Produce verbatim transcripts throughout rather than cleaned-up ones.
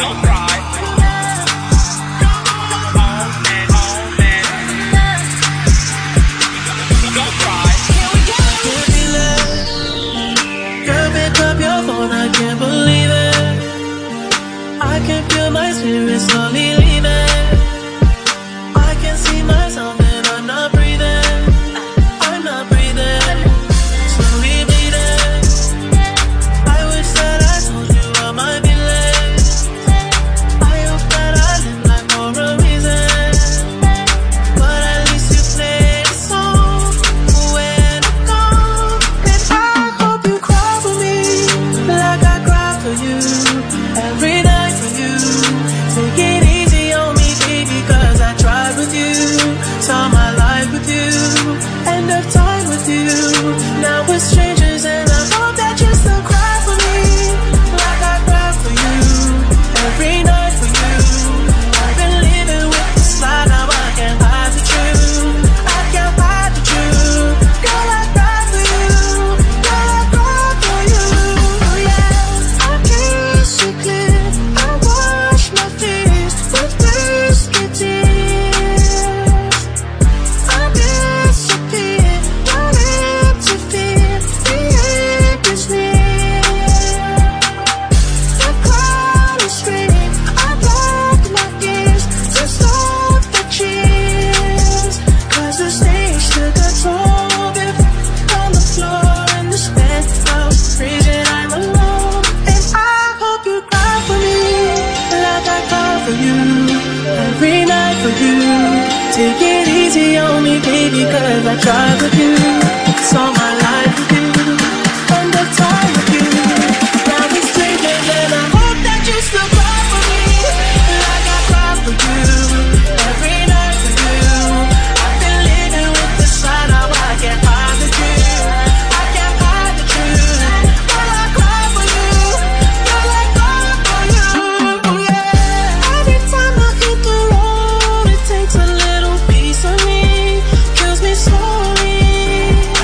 Takes a little piece of me, kills me slowly.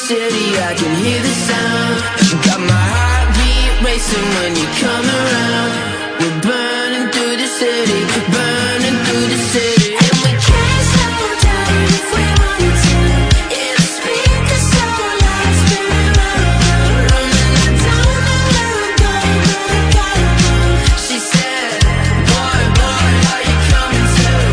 city, I can hear the sound. Got my heartbeat racing when you come around. We're burning through the city, burning through the city. And we can't slow down if we wanted to. Yeah, the speed is so loud, spinning round, round, round. And I don't know where I'm going, but I gotta move. She said, boy, boy, are you coming too?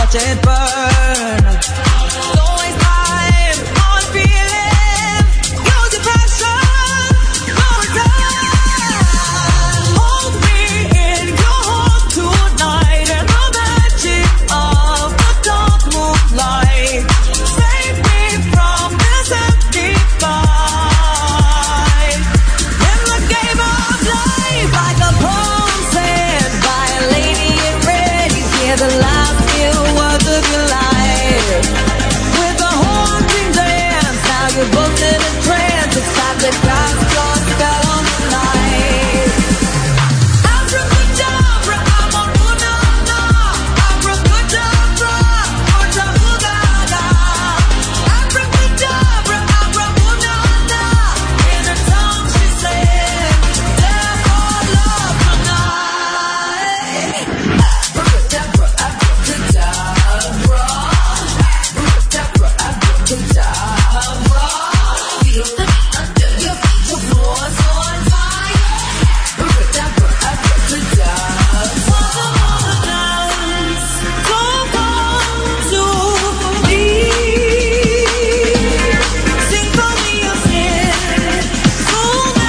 watch it burn. Don't waste time on feeling. Use your passion, no return. Hold me in your arms tonight, and the magic of the dark moonlight. Save me from this empty fight. In the game of life, like a poem said by a lady in red, you hear the last few words of your life. With a haunting dance, now you're booked in a trance. It's time to cast your spell on the night. Abracadabra, I'm on Unana. Abracadabra, or Tabugaga. Abracadabra, Abra Unana. In her tongue she said, therefore love tonight. Abracadabra, abracadabra. Abracadabra, abracadabra. Feel the under your feet, the floor's on fire. Abracadabra, abracadabra. Father of the dance, come on to me. Symphony of sin, so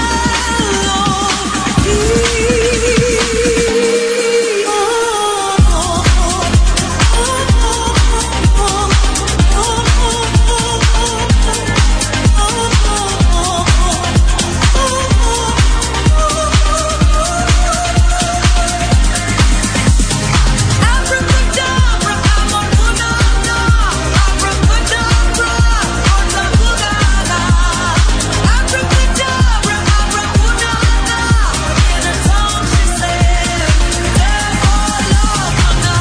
Abracadabra, I'm on Unana. Abracadabra, or Tabugaga. Abracadabra, Abra Unana. In her tongue she said, therefore love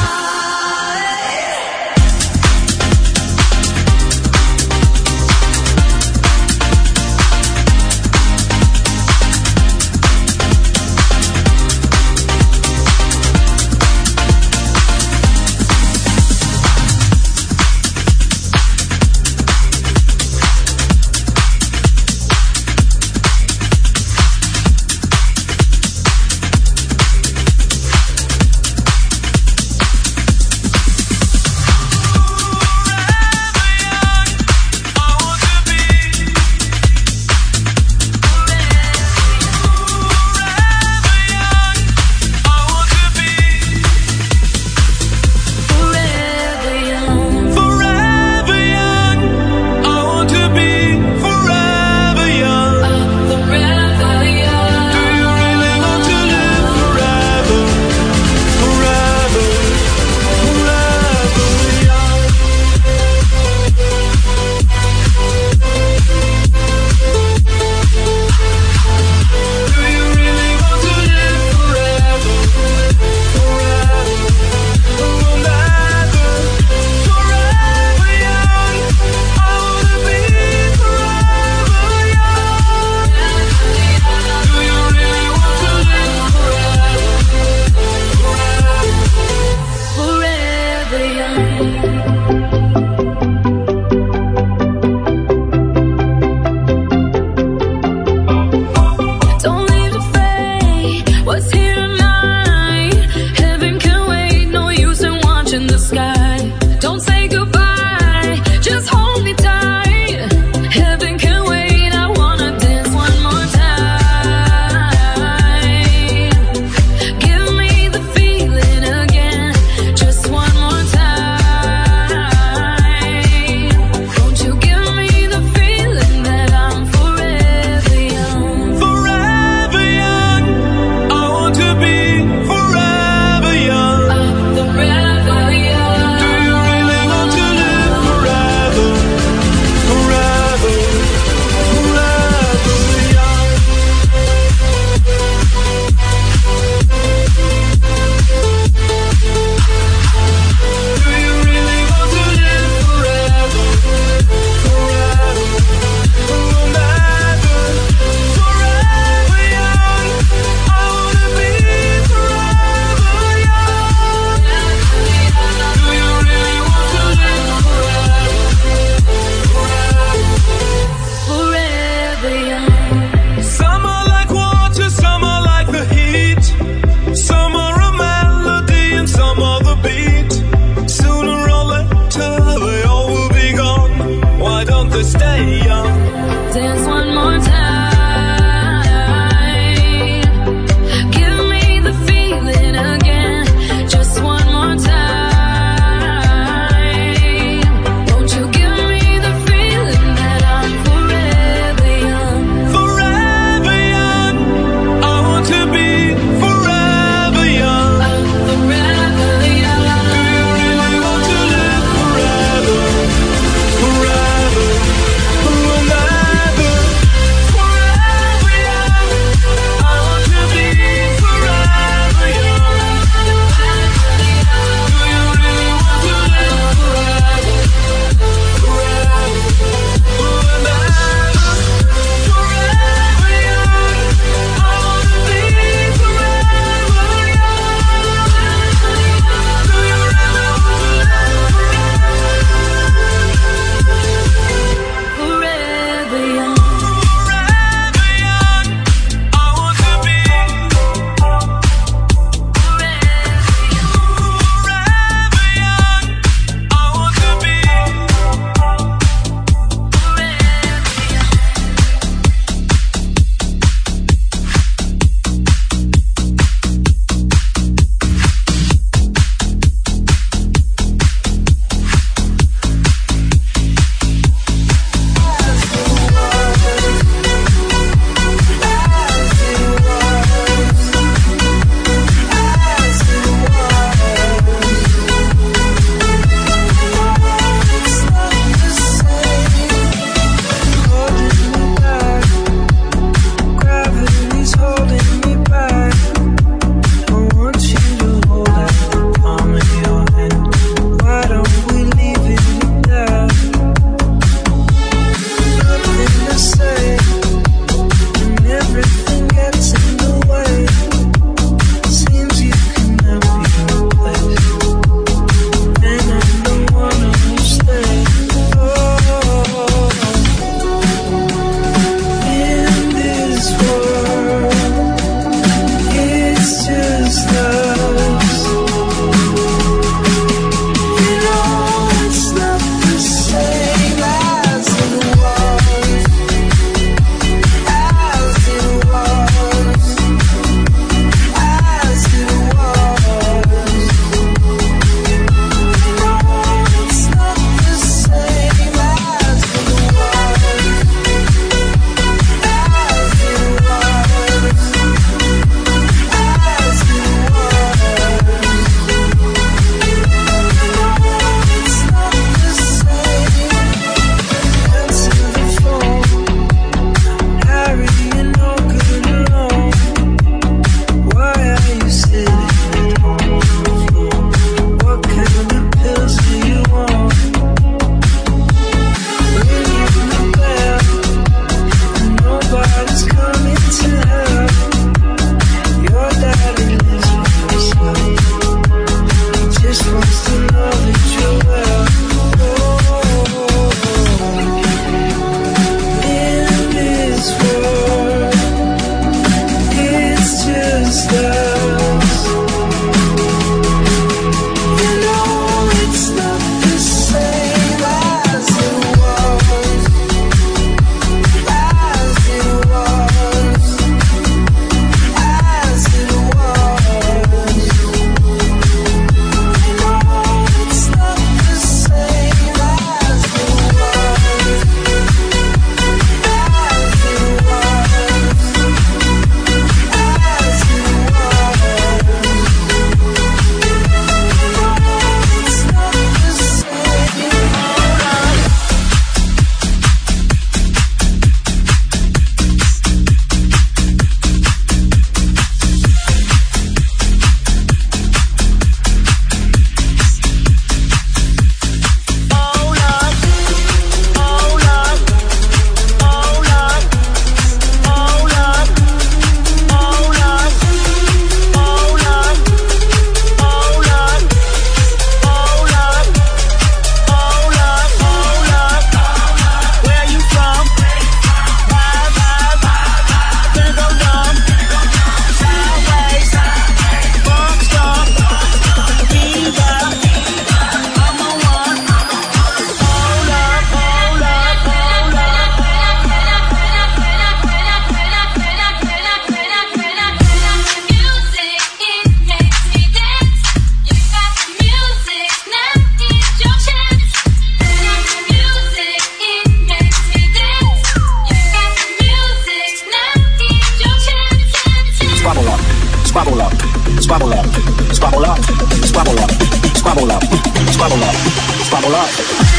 Don't leave to fade what's here tonight. Heaven can wait, no use in watching the sky. Don't say goodbye, just hold me tight. Heaven can wait, I wanna dance one more time. Give me the feeling again, just one more time. Won't you give me the feeling that I'm forever young? Forever young, I want to be forever young. Forever young. Squabble up, squabble up, squabble up, squabble up, squabble up, squabble up, squabble up.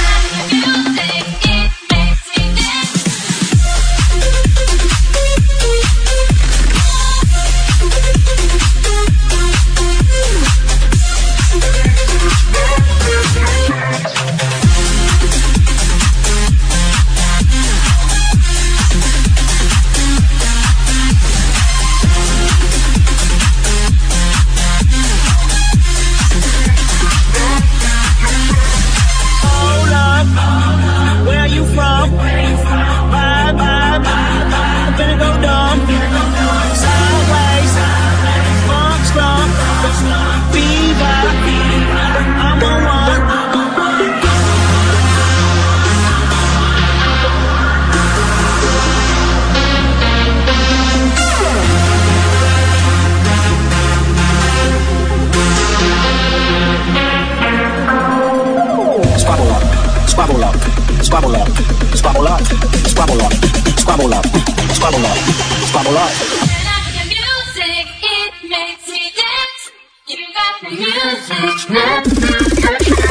Squabble up, squabble up, squabble up, squabble up, squabble up, squabble up, squabble up. When I hear music, it makes me dance. You got the music.